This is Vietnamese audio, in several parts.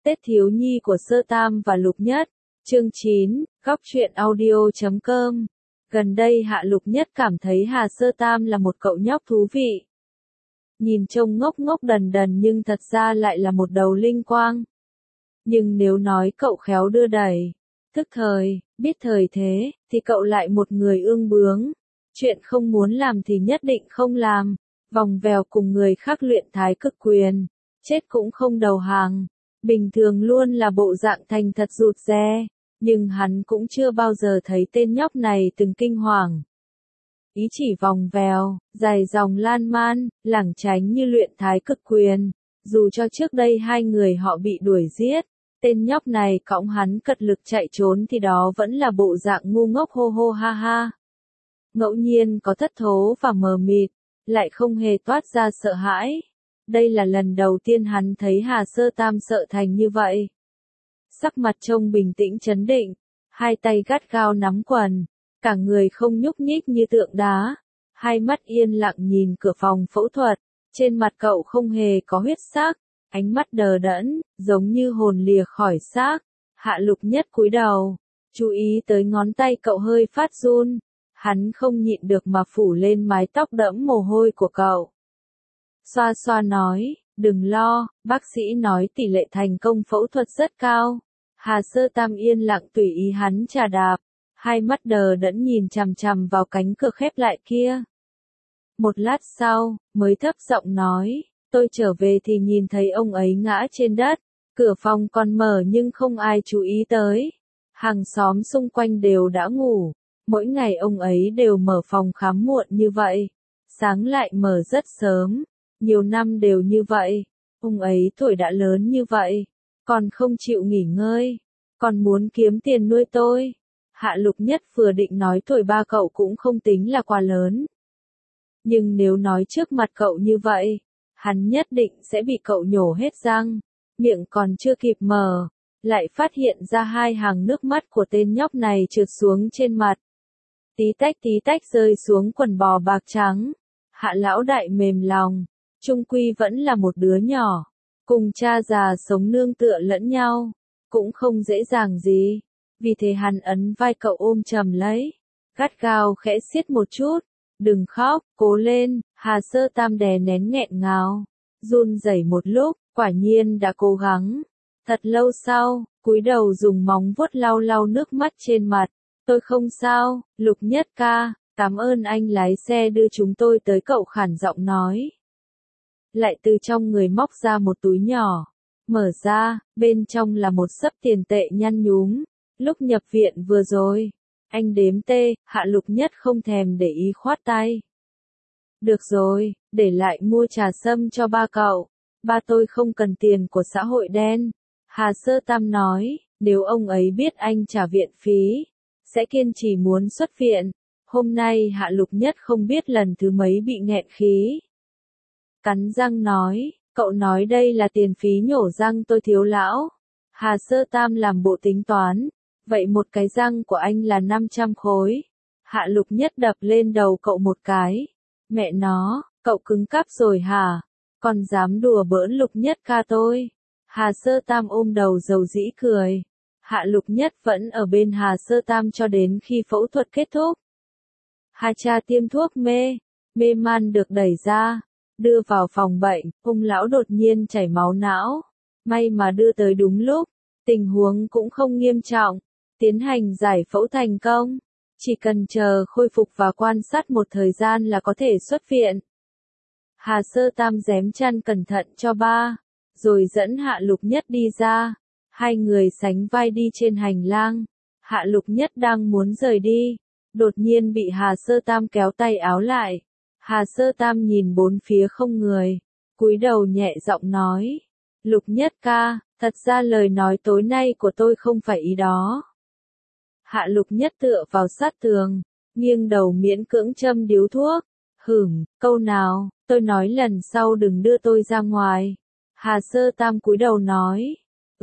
Tết thiếu nhi của Sơ Tam và Lục Nhất, chương 9, góc truyện audio.com. Gần đây Hạ Lục Nhất cảm thấy Hà Sơ Tam là một cậu nhóc thú vị. Nhìn trông ngốc ngốc đần đần nhưng thật ra lại là một đầu linh quang. Nhưng nếu nói cậu khéo đưa đẩy, thức thời, biết thời thế, thì cậu lại một người ương bướng. Chuyện không muốn làm thì nhất định không làm, vòng vèo cùng người khác luyện thái cực quyền, chết cũng không đầu hàng. Bình thường luôn là bộ dạng thành thật rụt rè, nhưng hắn cũng chưa bao giờ thấy tên nhóc này từng kinh hoàng. Ý chỉ vòng vèo, dài dòng lan man, lảng tránh như luyện thái cực quyền, dù cho trước đây hai người họ bị đuổi giết, tên nhóc này cõng hắn cật lực chạy trốn thì đó vẫn là bộ dạng ngu ngốc hô hô ha ha. Ngẫu nhiên có thất thố và mờ mịt, lại không hề toát ra sợ hãi. Đây là lần đầu tiên hắn thấy Hà Sơ Tam sợ thành như vậy. Sắc mặt trông bình tĩnh trấn định, hai tay gắt gao nắm quần, cả người không nhúc nhích như tượng đá, hai mắt yên lặng nhìn cửa phòng phẫu thuật, trên mặt cậu không hề có huyết sắc, ánh mắt đờ đẫn, giống như hồn lìa khỏi xác. Hạ Lục Nhất cúi đầu, chú ý tới ngón tay cậu hơi phát run, hắn không nhịn được mà phủ lên mái tóc đẫm mồ hôi của cậu. Xoa xoa nói, đừng lo, bác sĩ nói tỷ lệ thành công phẫu thuật rất cao. Hà Sơ Tam yên lặng tùy ý hắn chà đạp, hai mắt đờ đẫn nhìn chằm chằm vào cánh cửa khép lại kia. Một lát sau, mới thấp giọng nói, tôi trở về thì nhìn thấy ông ấy ngã trên đất, cửa phòng còn mở nhưng không ai chú ý tới. Hàng xóm xung quanh đều đã ngủ, mỗi ngày ông ấy đều mở phòng khám muộn như vậy, sáng lại mở rất sớm. Nhiều năm đều như vậy, ông ấy tuổi đã lớn như vậy, còn không chịu nghỉ ngơi, còn muốn kiếm tiền nuôi tôi. Hạ Lục Nhất vừa định nói tuổi ba cậu cũng không tính là quá lớn. Nhưng nếu nói trước mặt cậu như vậy, hắn nhất định sẽ bị cậu nhổ hết răng, miệng còn chưa kịp mở, lại phát hiện ra hai hàng nước mắt của tên nhóc này trượt xuống trên mặt. Tí tách rơi xuống quần bò bạc trắng, Hạ lão đại mềm lòng. Trung quy vẫn là một đứa nhỏ, cùng cha già sống nương tựa lẫn nhau, cũng không dễ dàng gì. Vì thế hắn ấn vai cậu ôm chầm lấy, gắt gao khẽ siết một chút, đừng khóc, cố lên. Hà Sơ Tam đè nén nghẹn ngào, run rẩy một lúc, quả nhiên đã cố gắng. Thật lâu sau, cúi đầu dùng móng vuốt lau lau nước mắt trên mặt, tôi không sao, Lục Nhất ca, cảm ơn anh lái xe đưa chúng tôi tới. Cậu khản giọng nói. Lại từ trong người móc ra một túi nhỏ, mở ra, bên trong là một xấp tiền tệ nhăn nhúm. Lúc nhập viện vừa rồi, anh đếm tê. Hạ Lục Nhất không thèm để ý khoát tay. Được rồi, để lại mua trà sâm cho ba cậu, ba tôi không cần tiền của xã hội đen. Hà Sơ Tam nói, nếu ông ấy biết anh trả viện phí, sẽ kiên trì muốn xuất viện. Hôm nay Hạ Lục Nhất không biết lần thứ mấy bị nghẹn khí. Cắn răng nói, cậu nói đây là tiền phí nhổ răng tôi thiếu lão. Hà Sơ Tam làm bộ tính toán, vậy một cái răng của anh là 500 khối. Hạ Lục Nhất đập lên đầu cậu một cái. Mẹ nó, cậu cứng cáp rồi hả? Còn dám đùa bỡn Lục Nhất ca tôi. Hà Sơ Tam ôm đầu dầu dĩ cười. Hạ Lục Nhất vẫn ở bên Hà Sơ Tam cho đến khi phẫu thuật kết thúc. Hà cha tiêm thuốc mê man được đẩy ra. Đưa vào phòng bệnh, ông lão đột nhiên chảy máu não. May mà đưa tới đúng lúc, tình huống cũng không nghiêm trọng. Tiến hành giải phẫu thành công. Chỉ cần chờ khôi phục và quan sát một thời gian là có thể xuất viện. Hà Sơ Tam rém chăn cẩn thận cho ba, rồi dẫn Hạ Lục Nhất đi ra. Hai người sánh vai đi trên hành lang. Hạ Lục Nhất đang muốn rời đi, đột nhiên bị Hà Sơ Tam kéo tay áo lại. Hà Sơ Tam nhìn bốn phía không người, cúi đầu nhẹ giọng nói, Lục Nhất ca, thật ra lời nói tối nay của tôi không phải ý đó. Hạ Lục Nhất tựa vào sát tường, nghiêng đầu miễn cưỡng châm điếu thuốc, câu nào, tôi nói lần sau đừng đưa tôi ra ngoài. Hà Sơ Tam cúi đầu nói,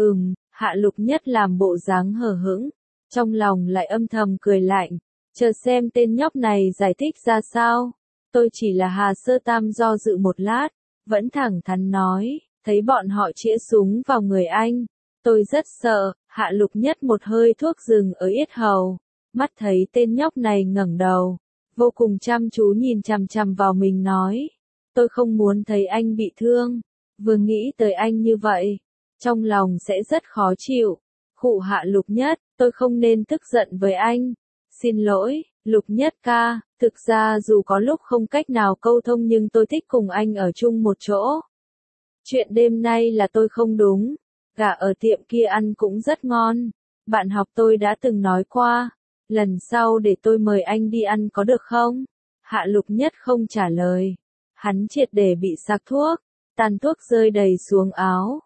Hạ Lục Nhất làm bộ dáng hờ hững, trong lòng lại âm thầm cười lạnh, chờ xem tên nhóc này giải thích ra sao. Tôi chỉ là Hà Sơ Tam do dự một lát, vẫn thẳng thắn nói, thấy bọn họ chĩa súng vào người anh, Tôi rất sợ, Hạ Lục Nhất một hơi thuốc dừng ở yết hầu, mắt thấy tên nhóc này ngẩng đầu, vô cùng chăm chú nhìn chằm chằm vào mình nói. Tôi không muốn thấy anh bị thương, vừa nghĩ tới anh như vậy, trong lòng sẽ rất khó chịu. Khụ Hạ Lục Nhất, tôi không nên tức giận với anh. Xin lỗi, Lục Nhất ca, thực ra dù có lúc không cách nào câu thông nhưng tôi thích cùng anh ở chung một chỗ. Chuyện đêm nay là tôi không đúng, gà ở tiệm kia ăn cũng rất ngon. Bạn học tôi đã từng nói qua, lần sau để tôi mời anh đi ăn có được không? Hạ Lục Nhất không trả lời. Hắn triệt để bị sặc thuốc, tàn thuốc rơi đầy xuống áo.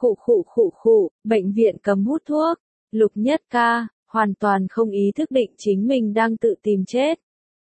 Khụ, bệnh viện cấm hút thuốc. Lục Nhất ca, hoàn toàn không ý thức định chính mình đang tự tìm chết.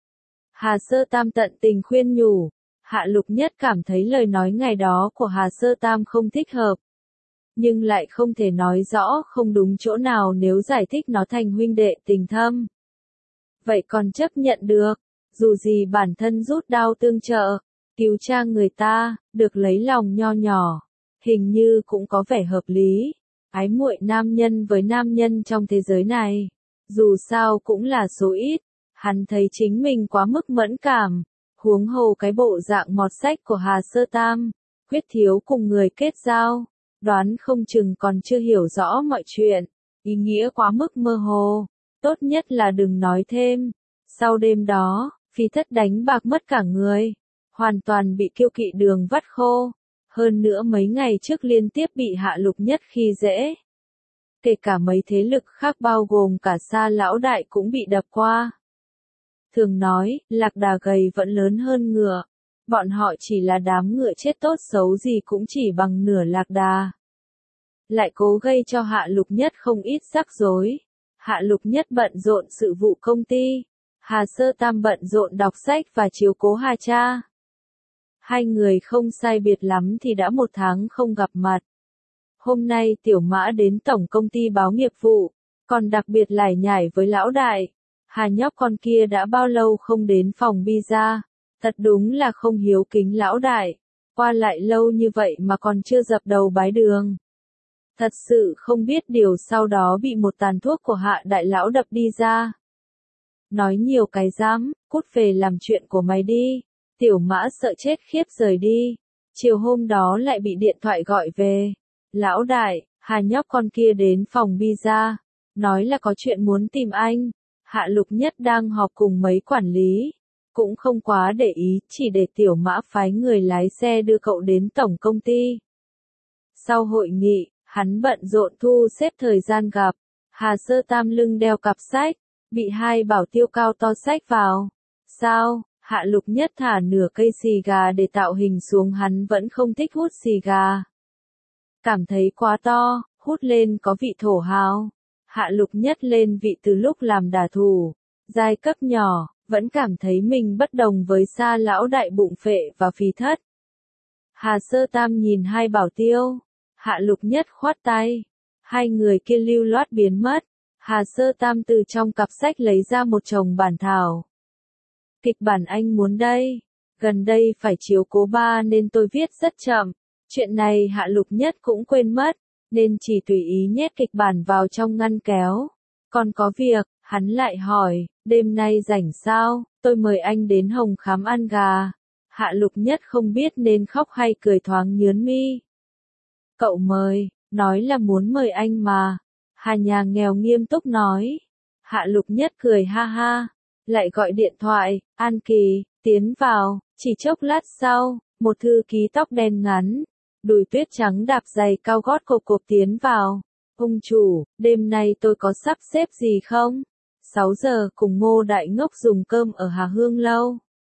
Hà Sơ Tam tận tình khuyên nhủ. Hạ Lục Nhất cảm thấy lời nói ngày đó của Hà Sơ Tam không thích hợp. Nhưng lại không thể nói rõ không đúng chỗ nào nếu giải thích nó thành huynh đệ tình thâm. Vậy còn chấp nhận được, dù gì bản thân rút đao tương trợ, cứu cha người ta, được lấy lòng nho nhỏ, hình như cũng có vẻ hợp lý. Ái muội nam nhân với nam nhân trong thế giới này, dù sao cũng là số ít, hắn thấy chính mình quá mức mẫn cảm, huống hồ cái bộ dạng mọt sách của Hà Sơ Tam, quyết thiếu cùng người kết giao, đoán không chừng còn chưa hiểu rõ mọi chuyện, ý nghĩa quá mức mơ hồ, tốt nhất là đừng nói thêm. Sau đêm đó, Phi Thất đánh bạc mất cả người, hoàn toàn bị Kiêu Kỵ Đường vắt khô, hơn nữa mấy ngày trước liên tiếp bị Hạ Lục Nhất khi dễ. Kể cả mấy thế lực khác bao gồm cả Sa lão đại cũng bị đập qua. Thường nói, lạc đà gầy vẫn lớn hơn ngựa, bọn họ chỉ là đám ngựa chết tốt xấu gì cũng chỉ bằng nửa lạc đà. Lại cố gây cho Hạ Lục Nhất không ít rắc rối. Hạ Lục Nhất bận rộn sự vụ công ty, Hà Sơ Tam bận rộn đọc sách và chiếu cố Hà cha. Hai người không sai biệt lắm thì đã 1 tháng không gặp mặt. Hôm nay Tiểu Mã đến tổng công ty báo nghiệp vụ, còn đặc biệt lải nhải với lão đại. Hà nhóc con kia đã bao lâu không đến phòng pizza, thật đúng là không hiếu kính lão đại, qua lại lâu như vậy mà còn chưa dập đầu bái đường. Thật sự không biết điều sau đó bị một tàn thuốc của Hạ đại lão đập đi ra. Nói nhiều cái dám, cút về làm chuyện của mày đi. Tiểu Mã sợ chết khiếp rời đi. Chiều hôm đó lại bị điện thoại gọi về. Lão đại, Hà nhóc con kia đến phòng pizza, nói là có chuyện muốn tìm anh. Hạ Lục Nhất đang họp cùng mấy quản lý, cũng không quá để ý, chỉ để Tiểu Mã phái người lái xe đưa cậu đến tổng công ty. Sau hội nghị, hắn bận rộn thu xếp thời gian gặp. Hà Sơ Tam lưng đeo cặp sách, bị hai bảo tiêu cao to xách vào. Sao? Hạ Lục Nhất thả nửa cây xì gà để tạo hình xuống, hắn vẫn không thích hút xì gà. Cảm thấy quá to, hút lên có vị thổ hào. Hạ Lục Nhất lên vị từ lúc làm đả thủ, giai cấp nhỏ, vẫn cảm thấy mình bất đồng với Sa lão đại bụng phệ và Phi Thất. Hà Sơ Tam nhìn hai bảo tiêu, Hạ Lục Nhất khoát tay, hai người kia lưu loát biến mất. Hà Sơ Tam từ trong cặp sách lấy ra một chồng bản thảo. Kịch bản anh muốn đây, gần đây phải chiếu cố ba nên tôi viết rất chậm. Chuyện này Hạ Lục Nhất cũng quên mất, nên chỉ tùy ý nhét kịch bản vào trong ngăn kéo. Còn có việc, hắn lại hỏi, đêm nay rảnh sao, tôi mời anh đến Hồng Khám ăn gà. Hạ Lục Nhất không biết nên khóc hay cười, thoáng nhướng mi. Cậu mời, nói là muốn mời anh mà. Hà nhà nghèo nghiêm túc nói. Hạ Lục Nhất cười ha ha, lại gọi điện thoại. An Kỳ, tiến vào. Chỉ chốc lát sau, một thư ký tóc đen ngắn, đùi tuyết trắng đạp giày cao gót cộp cộp tiến vào. Ông chủ, đêm nay tôi có sắp xếp gì không? 6 giờ cùng Ngô Đại Ngốc dùng cơm ở Hà Hương Lâu.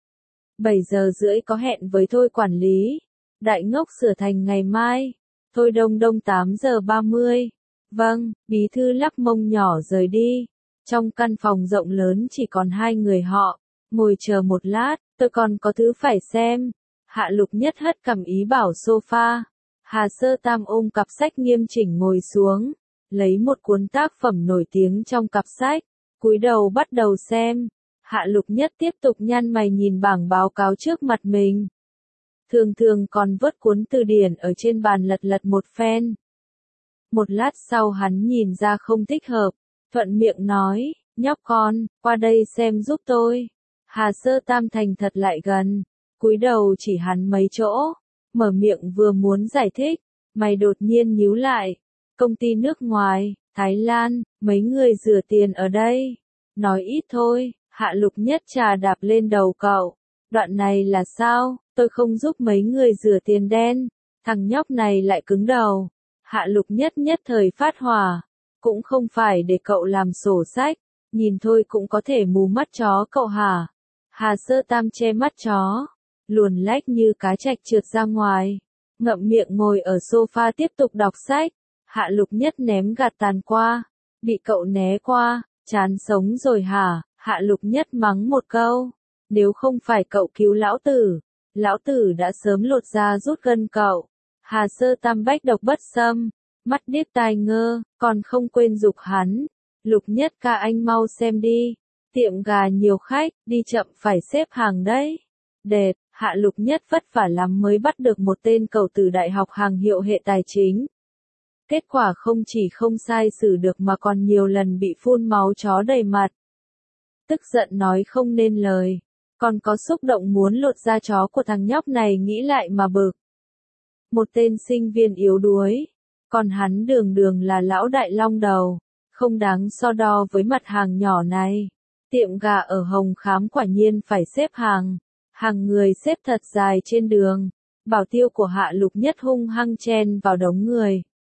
7 giờ rưỡi có hẹn với Thôi quản lý. Đại Ngốc sửa thành ngày mai. Thôi Đông Đông 8 giờ 30. Vâng, bí thư lắc mông nhỏ rời đi. Trong căn phòng rộng lớn chỉ còn hai người họ. Ngồi chờ một lát, tôi còn có thứ phải xem. Hạ Lục Nhất hất cằm ý bảo sofa. Hà Sơ Tam ôm cặp sách nghiêm chỉnh ngồi xuống, lấy một cuốn tác phẩm nổi tiếng trong cặp sách, cúi đầu bắt đầu xem. Hạ Lục Nhất tiếp tục nhăn mày nhìn bảng báo cáo trước mặt mình. Thường thường còn vớt cuốn từ điển ở trên bàn lật lật một phen. Một lát sau hắn nhìn ra không thích hợp, thuận miệng nói, nhóc con, qua đây xem giúp tôi. Hà Sơ Tam thành thật lại gần, cúi đầu chỉ hắn mấy chỗ, mở miệng vừa muốn giải thích, mày đột nhiên nhíu lại. Công ty nước ngoài, Thái Lan, mấy người rửa tiền ở đây. Nói ít thôi, Hạ Lục Nhất trà đạp lên đầu cậu. Đoạn này là sao, tôi không giúp mấy người rửa tiền đen. Thằng nhóc này lại cứng đầu. Hạ Lục Nhất nhất thời phát hỏa. Cũng không phải để cậu làm sổ sách, nhìn thôi cũng có thể mù mắt chó cậu hả? Hà Sơ Tam che mắt chó, luồn lách như cá trạch trượt ra ngoài, ngậm miệng ngồi ở sofa tiếp tục đọc sách. Hạ Lục Nhất ném gạt tàn qua, bị cậu né qua, chán sống rồi hả? Hạ Lục Nhất mắng một câu, nếu không phải cậu cứu lão tử đã sớm lột da rút gân cậu. Hà Sơ Tam bách độc bất xâm, mắt điếc tai ngơ, còn không quên giục hắn. Lục Nhất ca anh mau xem đi, tiệm gà nhiều khách, đi chậm phải xếp hàng đấy. Đệt, Hạ Lục Nhất vất vả lắm mới bắt được một tên cầu từ đại học hàng hiệu hệ tài chính. Kết quả không chỉ không sai xử được mà còn nhiều lần bị phun máu chó đầy mặt. Tức giận nói không nên lời, còn có xúc động muốn lột da chó của thằng nhóc này nghĩ lại mà bực. Một tên sinh viên yếu đuối, còn hắn đường đường là lão đại long đầu, không đáng so đo với mặt hàng nhỏ này. Tiệm gà ở Hồng Khám quả nhiên phải xếp hàng người xếp thật dài trên đường, bảo tiêu của Hạ Lục Nhất hung hăng chen vào đống người.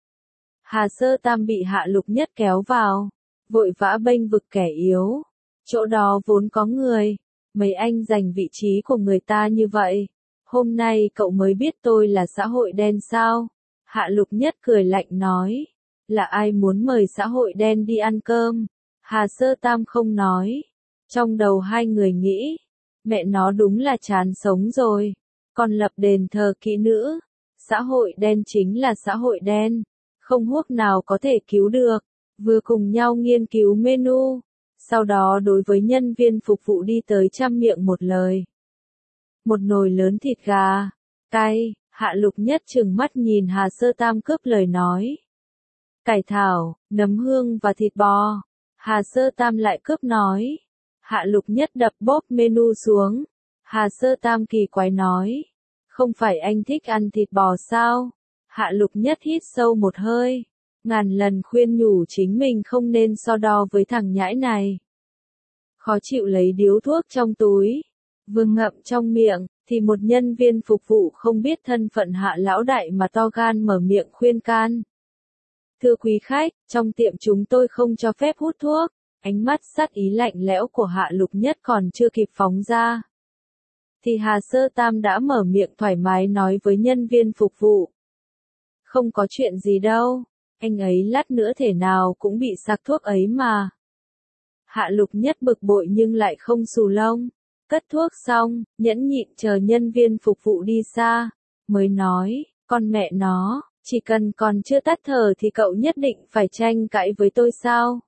Hà Sơ Tam bị Hạ Lục Nhất kéo vào, vội vã bênh vực kẻ yếu. Chỗ đó vốn có người, mấy anh giành vị trí của người ta như vậy. Hôm nay cậu mới biết tôi là xã hội đen sao? Hạ Lục Nhất cười lạnh nói, là ai muốn mời xã hội đen đi ăn cơm? Hà Sơ Tam không nói. Trong đầu hai người nghĩ, mẹ nó đúng là chán sống rồi, còn lập đền thờ kỹ nữ. Xã hội đen chính là xã hội đen, không thuốc nào có thể cứu được. Vừa cùng nhau nghiên cứu menu, sau đó đối với nhân viên phục vụ đi tới trăm miệng một lời. Một nồi lớn thịt gà, cay. Hạ Lục Nhất trừng mắt nhìn Hà Sơ Tam cướp lời nói. Cải thảo, nấm hương và thịt bò. Hà Sơ Tam lại cướp nói. Hạ Lục Nhất đập bốp menu xuống. Hà Sơ Tam kỳ quái nói, không phải anh thích ăn thịt bò sao? Hạ Lục Nhất hít sâu một hơi, ngàn lần khuyên nhủ chính mình không nên so đo với thằng nhãi này. Khó chịu lấy điếu thuốc trong túi, vừa ngậm trong miệng, thì một nhân viên phục vụ không biết thân phận Hạ lão đại mà to gan mở miệng khuyên can. Thưa quý khách, trong tiệm chúng tôi không cho phép hút thuốc. Ánh mắt sát ý lạnh lẽo của Hạ Lục Nhất còn chưa kịp phóng ra, thì Hà Sơ Tam đã mở miệng thoải mái nói với nhân viên phục vụ. Không có chuyện gì đâu, anh ấy lát nữa thể nào cũng bị sặc thuốc ấy mà. Hạ Lục Nhất bực bội nhưng lại không xù lông, cất thuốc xong, nhẫn nhịn chờ nhân viên phục vụ đi xa, mới nói, con mẹ nó, chỉ cần còn chưa tắt thở thì cậu nhất định phải tranh cãi với tôi sao?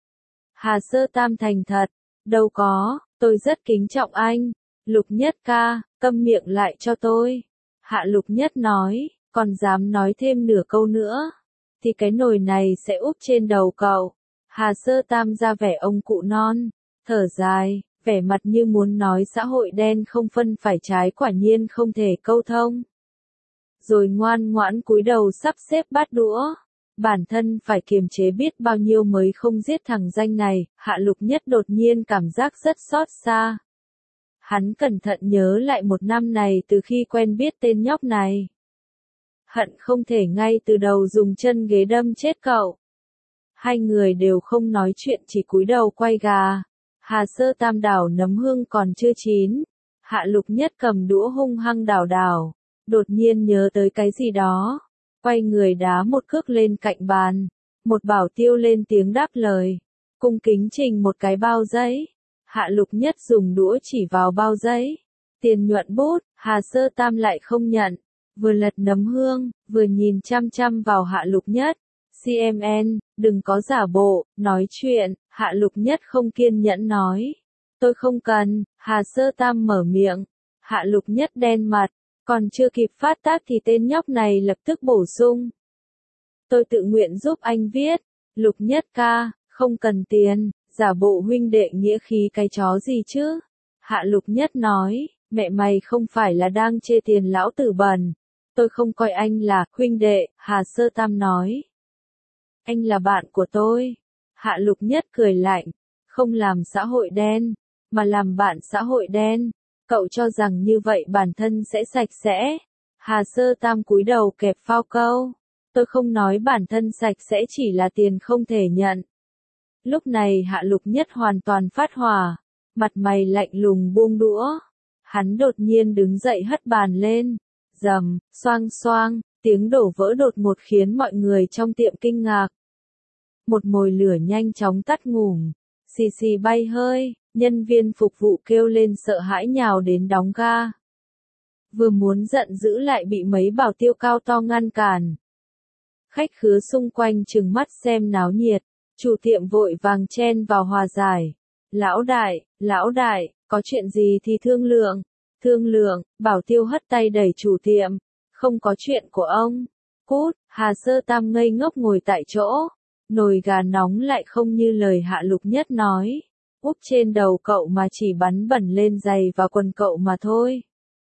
Hà Sơ Tam thành thật, đâu có, tôi rất kính trọng anh. Lục Nhất ca, câm miệng lại cho tôi. Hạ Lục Nhất nói, còn dám nói thêm nửa câu nữa, thì cái nồi này sẽ úp trên đầu cậu. Hà Sơ Tam ra vẻ ông cụ non, thở dài, vẻ mặt như muốn nói xã hội đen không phân phải trái quả nhiên không thể câu thông. Rồi ngoan ngoãn cúi đầu sắp xếp bát đũa. Bản thân phải kiềm chế biết bao nhiêu mới không giết thằng danh này, Hạ Lục Nhất đột nhiên cảm giác rất xót xa. Hắn cẩn thận nhớ lại một năm này từ khi quen biết tên nhóc này. Hận không thể ngay từ đầu dùng chân ghế đâm chết cậu. Hai người đều không nói chuyện chỉ cúi đầu quay gà. Hà Sơ Tam đảo nấm hương còn chưa chín. Hạ Lục Nhất cầm đũa hung hăng đảo, đột nhiên nhớ tới cái gì đó. Quay người đá một cước lên cạnh bàn. Một bảo tiêu lên tiếng đáp lời. Cung kính trình một cái bao giấy. Hạ Lục Nhất dùng đũa chỉ vào bao giấy. Tiền nhuận bút, Hà Sơ Tam lại không nhận. Vừa lật nấm hương, vừa nhìn chăm chăm vào Hạ Lục Nhất. CMN, đừng có giả bộ, nói chuyện. Hạ Lục Nhất không kiên nhẫn nói. Tôi không cần. Hà Sơ Tam mở miệng. Hạ Lục Nhất đen mặt. Còn chưa kịp phát tác thì tên nhóc này lập tức bổ sung. tôi tự nguyện giúp anh viết. Lục Nhất ca, không cần tiền, giả bộ huynh đệ nghĩa khí cái chó gì chứ? Hạ Lục Nhất nói, mẹ mày không phải là đang chê tiền lão tử bẩn. Tôi không coi anh là huynh đệ, Hà Sơ Tam nói. Anh là bạn của tôi. Hạ Lục Nhất cười lạnh, không làm xã hội đen, mà làm bạn xã hội đen. Cậu cho rằng như vậy bản thân sẽ sạch sẽ. Hà Sơ Tam cúi đầu kẹp phao câu. Tôi không nói bản thân sạch sẽ chỉ là tiền không thể nhận. Lúc này Hạ Lục Nhất hoàn toàn phát hỏa, mặt mày lạnh lùng buông đũa. Hắn đột nhiên đứng dậy hất bàn lên, rầm, xoang xoang, tiếng đổ vỡ đột ngột khiến mọi người trong tiệm kinh ngạc. Một mồi lửa nhanh chóng tắt ngủm, xì xì bay hơi, nhân viên phục vụ kêu lên sợ hãi nhào đến đóng ga. Vừa muốn giận dữ lại bị mấy bảo tiêu cao to ngăn cản. Khách khứa xung quanh trừng mắt xem náo nhiệt, chủ tiệm vội vàng chen vào hòa giải. Lão đại, có chuyện gì thì thương lượng, bảo tiêu hất tay đẩy chủ tiệm, không có chuyện của ông. Cút, Hà Sơ Tam ngây ngốc ngồi tại chỗ, nồi gà nóng lại không như lời Hạ Lục Nhất nói. Úp trên đầu cậu mà chỉ bắn bẩn lên giày và quần cậu mà thôi.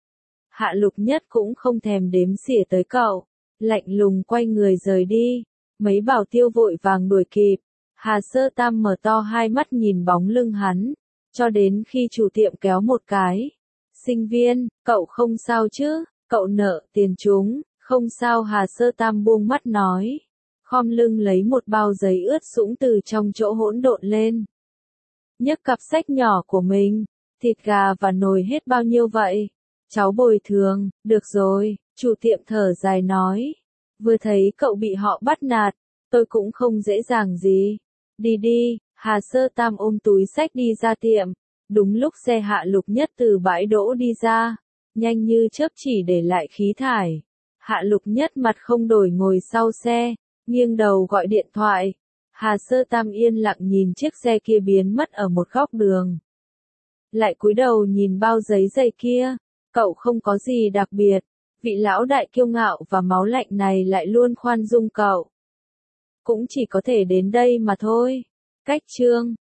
Hạ Lục Nhất cũng không thèm đếm xỉa tới cậu, lạnh lùng quay người rời đi. Mấy bảo tiêu vội vàng đuổi kịp. Hà Sơ Tam mở to hai mắt nhìn bóng lưng hắn, cho đến khi chủ tiệm kéo một cái. Sinh viên, cậu không sao chứ, cậu nợ tiền chúng, không sao. Hà Sơ Tam buông mắt nói, khom lưng lấy một bao giấy ướt sũng từ trong chỗ hỗn độn lên. Nhấc cặp sách nhỏ của mình, thịt gà và nồi hết bao nhiêu vậy? Cháu bồi thường, được rồi, chủ tiệm thở dài nói. Vừa thấy cậu bị họ bắt nạt, tôi cũng không dễ dàng gì. Đi đi, Hà Sơ Tam ôm túi sách đi ra tiệm. Đúng lúc xe Hạ Lục Nhất từ bãi đỗ đi ra, nhanh như chớp chỉ để lại khí thải. Hạ Lục Nhất mặt không đổi ngồi sau xe, nghiêng đầu gọi điện thoại. Hà Sơ Tam yên lặng nhìn chiếc xe kia biến mất ở một góc đường. Lại cúi đầu nhìn bao giấy dày kia, cậu không có gì đặc biệt, vị lão đại kiêu ngạo và máu lạnh này lại luôn khoan dung cậu. Cũng chỉ có thể đến đây mà thôi. Cách chương